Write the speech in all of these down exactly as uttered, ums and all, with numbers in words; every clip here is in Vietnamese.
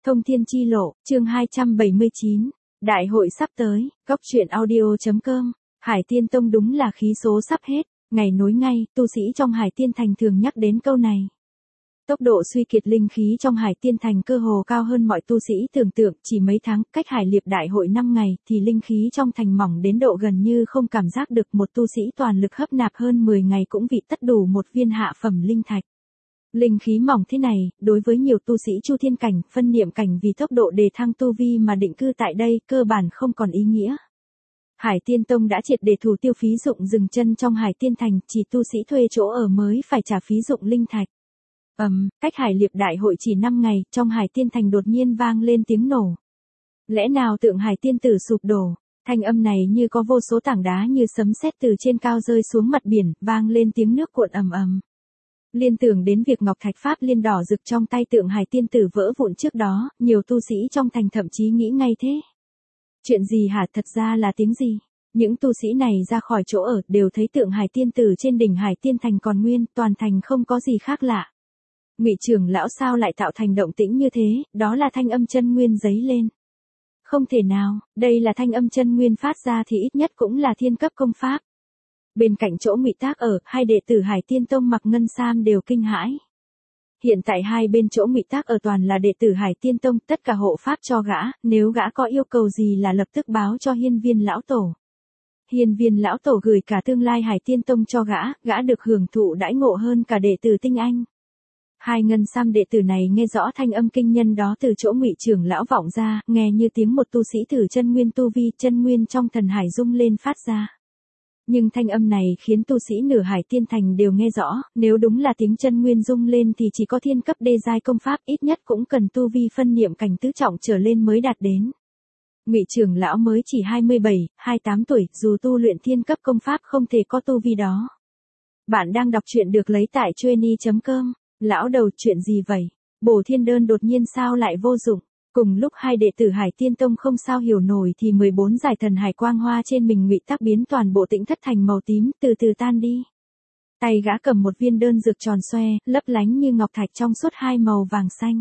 Thông thiên chi lộ, chương hai trăm bảy mươi chín. Đại hội sắp tới, góc truyện audio.com. Hải Tiên Tông đúng là khí số sắp hết, ngày nối ngay, tu sĩ trong Hải Tiên Thành thường nhắc đến câu này. Tốc độ suy kiệt linh khí trong Hải Tiên Thành cơ hồ cao hơn mọi tu sĩ tưởng tượng, chỉ mấy tháng, cách Hải Liệp Đại hội năm ngày, thì linh khí trong thành mỏng đến độ gần như không cảm giác được. Một tu sĩ toàn lực hấp nạp hơn mười ngày cũng vị tất đủ một viên hạ phẩm linh thạch. Linh khí mỏng thế này, đối với nhiều tu sĩ Chu Thiên cảnh, phân niệm cảnh vì tốc độ đề thăng tu vi mà định cư tại đây, cơ bản không còn ý nghĩa. Hải Tiên Tông đã triệt để thủ tiêu phí dụng dừng chân trong Hải Tiên Thành, chỉ tu sĩ thuê chỗ ở mới phải trả phí dụng linh thạch. Ầm, um, cách Hải Liệp Đại hội chỉ năm ngày, trong Hải Tiên Thành đột nhiên vang lên tiếng nổ. Lẽ nào tượng Hải Tiên tử sụp đổ? Thanh âm này như có vô số tảng đá như sấm sét từ trên cao rơi xuống mặt biển, vang lên tiếng nước cuộn ầm ầm. Liên tưởng đến việc ngọc thạch pháp liên đỏ rực trong tay tượng Hải Tiên tử vỡ vụn trước đó, nhiều tu sĩ trong thành thậm chí nghĩ ngay thế. Chuyện gì hả, thật ra là tiếng gì? Những tu sĩ này ra khỏi chỗ ở đều thấy tượng Hải Tiên tử trên đỉnh Hải Tiên Thành còn nguyên, toàn thành không có gì khác lạ. Ngụy trưởng lão sao lại tạo thành động tĩnh như thế? Đó là thanh âm chân nguyên giấy lên. Không thể nào, đây là thanh âm chân nguyên phát ra thì ít nhất cũng là thiên cấp công pháp. Bên cạnh chỗ Ngụy Tác ở, hai đệ tử Hải Tiên Tông mặc ngân sam đều kinh hãi. Hiện tại hai bên chỗ Ngụy Tác ở toàn là đệ tử Hải Tiên Tông, tất cả hộ pháp cho gã, nếu gã có yêu cầu gì là lập tức báo cho Hiên Viên lão tổ. Hiên Viên lão tổ gửi cả tương lai Hải Tiên Tông cho gã, gã được hưởng thụ đãi ngộ hơn cả đệ tử tinh anh. Hai ngân sam đệ tử này nghe rõ thanh âm kinh nhân đó từ chỗ Ngụy trưởng lão vọng ra, nghe như tiếng một tu sĩ thử chân nguyên tu vi, chân nguyên trong thần hải rung lên phát ra. Nhưng thanh âm này khiến tu sĩ nửa Hải Tiên Thành đều nghe rõ, nếu đúng là tiếng chân nguyên rung lên thì chỉ có thiên cấp đê giai công pháp, ít nhất cũng cần tu vi phân niệm cảnh tứ trọng trở lên mới đạt đến. Ngụy trưởng lão mới chỉ hai mươi bảy, hai mươi tám tuổi, dù tu luyện thiên cấp công pháp không thể có tu vi đó. Bạn đang đọc truyện được lấy tại chueny chấm com. Lão đầu, chuyện gì vậy? Bổ thiên đơn đột nhiên sao lại vô dụng? Cùng lúc hai đệ tử Hải Tiên Tông không sao hiểu nổi thì mười bốn giải thần hải quang hoa trên mình Ngụy Tác biến toàn bộ Tĩnh Thất thành màu tím, từ từ tan đi. Tay gã cầm một viên đơn dược tròn xoe, lấp lánh như ngọc thạch trong suốt hai màu vàng xanh.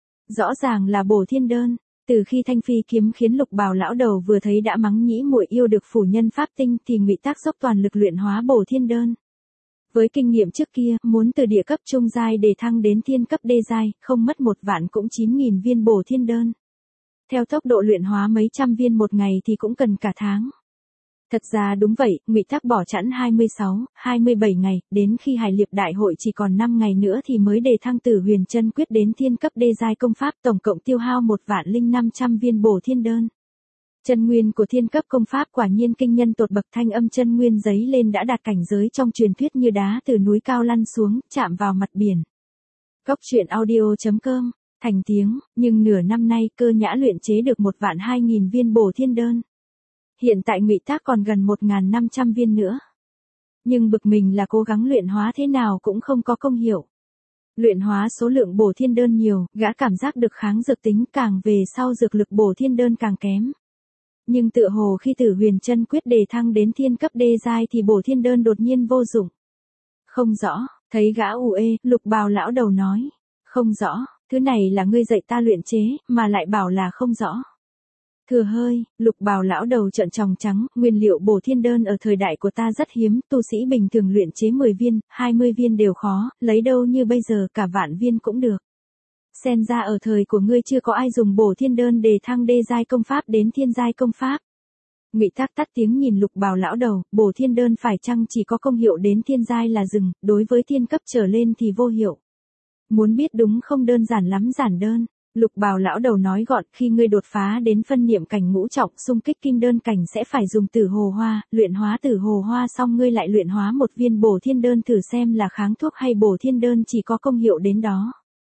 Rõ ràng là bổ thiên đơn. Từ khi thanh phi kiếm khiến Lục Bào lão đầu vừa thấy đã mắng nhĩ muội yêu được phủ nhân pháp tinh thì Ngụy Tác dốc toàn lực luyện hóa bổ thiên đơn. Với kinh nghiệm trước kia, muốn từ địa cấp trung giai để thăng đến thiên cấp đê giai, không mất một vạn cũng chín nghìn viên bổ thiên đơn. Theo tốc độ luyện hóa mấy trăm viên một ngày thì cũng cần cả tháng. Thật ra đúng vậy, Ngụy Tác bỏ chẵn hai mươi sáu, hai mươi bảy ngày, đến khi Hải Liệp Đại hội chỉ còn năm ngày nữa thì mới đề thăng Tử Huyền Chân Quyết đến thiên cấp đê giai công pháp, tổng cộng tiêu hao một vạn linh năm trăm viên bổ thiên đơn. Chân nguyên của thiên cấp công pháp quả nhiên kinh nhân tột bậc, thanh âm chân nguyên giấy lên đã đạt cảnh giới trong truyền thuyết như đá từ núi cao lăn xuống, chạm vào mặt biển. Góc truyện audio.com, thành tiếng, nhưng nửa năm nay Cơ Nhã luyện chế được một vạn hai nghìn viên bổ thiên đơn. Hiện tại Ngụy Tác còn gần một nghìn năm trăm viên nữa. Nhưng bực mình là cố gắng luyện hóa thế nào cũng không có công hiệu. Luyện hóa số lượng bổ thiên đơn nhiều, gã cảm giác được kháng dược tính, càng về sau dược lực bổ thiên đơn càng kém. Nhưng tựa hồ khi Tử Huyền Chân Quyết đề thăng đến thiên cấp đê giai thì bổ thiên đơn đột nhiên vô dụng. Không rõ, thấy gã u ê, Lục Bào lão đầu nói. Không rõ, thứ này là ngươi dạy ta luyện chế, mà lại bảo là không rõ. Thừa hơi, Lục Bào lão đầu trợn tròng trắng, nguyên liệu bổ thiên đơn ở thời đại của ta rất hiếm, tu sĩ bình thường luyện chế mười viên, hai mươi viên đều khó, lấy đâu như bây giờ cả vạn viên cũng được. Xem ra ở thời của ngươi chưa có ai dùng bổ thiên đơn để thăng đê giai công pháp đến thiên giai công pháp. Ngụy Tác tắt tiếng nhìn Lục Bào lão đầu, bổ thiên đơn phải chăng chỉ có công hiệu đến thiên giai là dừng, đối với thiên cấp trở lên thì vô hiệu. Muốn biết đúng không đơn giản lắm, giản đơn. Lục Bào lão đầu nói gọn, khi ngươi đột phá đến phân niệm cảnh ngũ trọng, xung kích kim đơn cảnh sẽ phải dùng Tử Hồ Hoa, luyện hóa Tử Hồ Hoa xong ngươi lại luyện hóa một viên bổ thiên đơn thử xem là kháng thuốc hay bổ thiên đơn chỉ có công hiệu đến đó.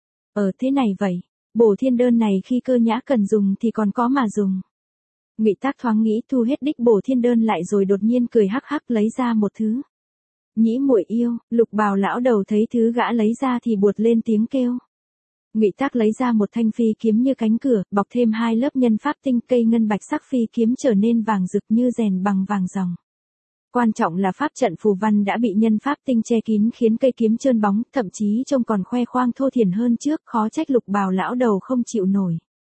Ờ thế này vậy, bổ thiên đơn này khi Cơ Nhã cần dùng thì còn có mà dùng. Ngụy Tác thoáng nghĩ thu hết đích bổ thiên đơn lại rồi đột nhiên cười hắc hắc lấy ra một thứ. Nhĩ muội yêu, Lục Bào lão đầu thấy thứ gã lấy ra thì buột lên tiếng kêu. Ngụy Tác lấy ra một thanh phi kiếm như cánh cửa, bọc thêm hai lớp nhân pháp tinh, cây ngân bạch sắc phi kiếm trở nên vàng rực như rèn bằng vàng ròng. Quan trọng là pháp trận phù văn đã bị nhân pháp tinh che kín khiến cây kiếm trơn bóng, thậm chí trông còn khoe khoang thô thiển hơn trước, khó trách Lục Bào lão đầu không chịu nổi.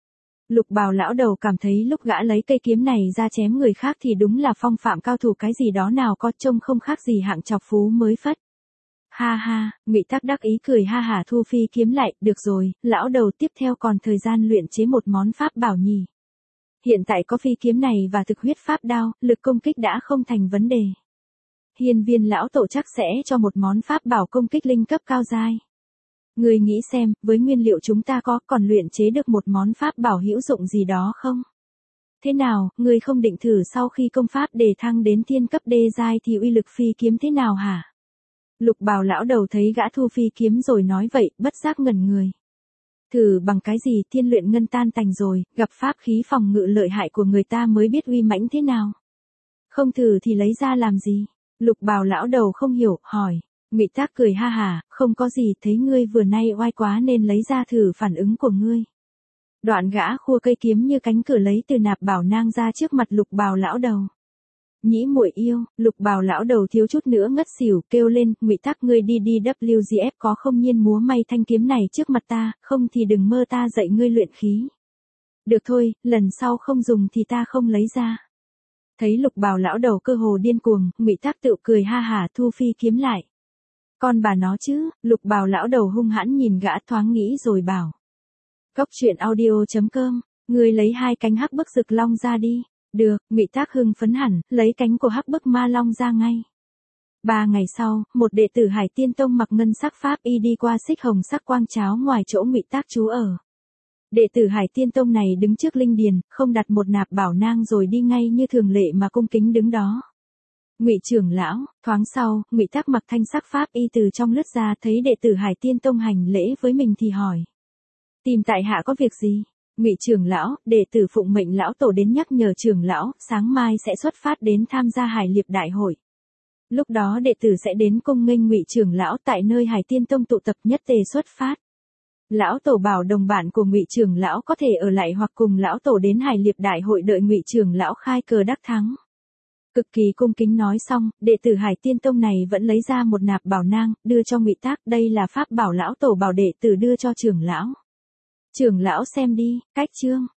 Lục Bào lão đầu cảm thấy lúc gã lấy cây kiếm này ra chém người khác thì đúng là phong phạm cao thủ cái gì đó nào có trông không khác gì hạng chọc phú mới phất. Ha ha, Ngụy Tắc đắc ý cười ha hả thu phi kiếm lại, được rồi, lão đầu tiếp theo còn thời gian luyện chế một món pháp bảo nhỉ. Hiện tại có phi kiếm này và thực huyết pháp đao, lực công kích đã không thành vấn đề. Hiên Viên lão tổ chắc sẽ cho một món pháp bảo công kích linh cấp cao giai. Ngươi nghĩ xem, với nguyên liệu chúng ta có còn luyện chế được một món pháp bảo hữu dụng gì đó không? Thế nào, ngươi không định thử sau khi công pháp đề thăng đến thiên cấp đê giai thì uy lực phi kiếm thế nào hả? Lục Bào lão đầu thấy gã thu phi kiếm rồi nói vậy, bất giác ngẩn người. Thử bằng cái gì, thiên luyện ngân tan tành rồi, gặp pháp khí phòng ngự lợi hại của người ta mới biết uy mãnh thế nào. Không thử thì lấy ra làm gì? Lục Bào lão đầu không hiểu, hỏi. Ngụy Tắc cười ha hả, không có gì, thấy ngươi vừa nay oai quá nên lấy ra thử phản ứng của ngươi. Đoạn gã khua cây kiếm như cánh cửa lấy từ nạp bảo nang ra trước mặt Lục Bào lão đầu. Nhĩ muội yêu, Lục Bào lão đầu thiếu chút nữa ngất xỉu, kêu lên, Ngụy Tắc ngươi đi đi W G F có không nhiên múa may thanh kiếm này trước mặt ta, không thì đừng mơ ta dạy ngươi luyện khí. Được thôi, lần sau không dùng thì ta không lấy ra. Thấy Lục Bào lão đầu cơ hồ điên cuồng, Ngụy Tắc tự cười ha hả thu phi kiếm lại. Con bà nó chứ, Lục Bào lão đầu hung hãn nhìn gã thoáng nghĩ rồi bảo. Cốc truyện audio chấm com, ngươi lấy hai cánh hắc bức rực long ra đi. Được, Ngụy Tắc hưng phấn hẳn, lấy cánh của hắc bức ma long ra ngay. Ba ngày sau, một đệ tử Hải Tiên Tông mặc ngân sắc pháp y đi qua xích hồng sắc quang cháo ngoài chỗ Ngụy Tắc trú ở. Đệ tử Hải Tiên Tông này đứng trước linh điền, không đặt một nạp bảo nang rồi đi ngay như thường lệ mà cung kính đứng đó. Ngụy trưởng lão, thoáng sau, Ngụy Tắc mặc thanh sắc pháp y từ trong lướt ra thấy đệ tử Hải Tiên Tông hành lễ với mình thì hỏi. Tìm tại hạ có việc gì? Ngụy trưởng lão, đệ tử phụng mệnh lão tổ đến nhắc nhở trưởng lão, sáng mai sẽ xuất phát đến tham gia Hải Liệp đại hội. Lúc đó đệ tử sẽ đến cung nghênh Ngụy trưởng lão tại nơi Hải Tiên Tông tụ tập nhất tề xuất phát. Lão tổ bảo đồng bạn của Ngụy trưởng lão có thể ở lại hoặc cùng lão tổ đến Hải Liệp đại hội đợi Ngụy trưởng lão khai cờ đắc thắng. Cực kỳ cung kính nói xong, đệ tử Hải Tiên Tông này vẫn lấy ra một nạp bảo nang, đưa cho Ngụy Tắc, đây là pháp bảo lão tổ bảo đệ tử đưa cho trưởng lão. Trưởng lão xem đi, cách chương.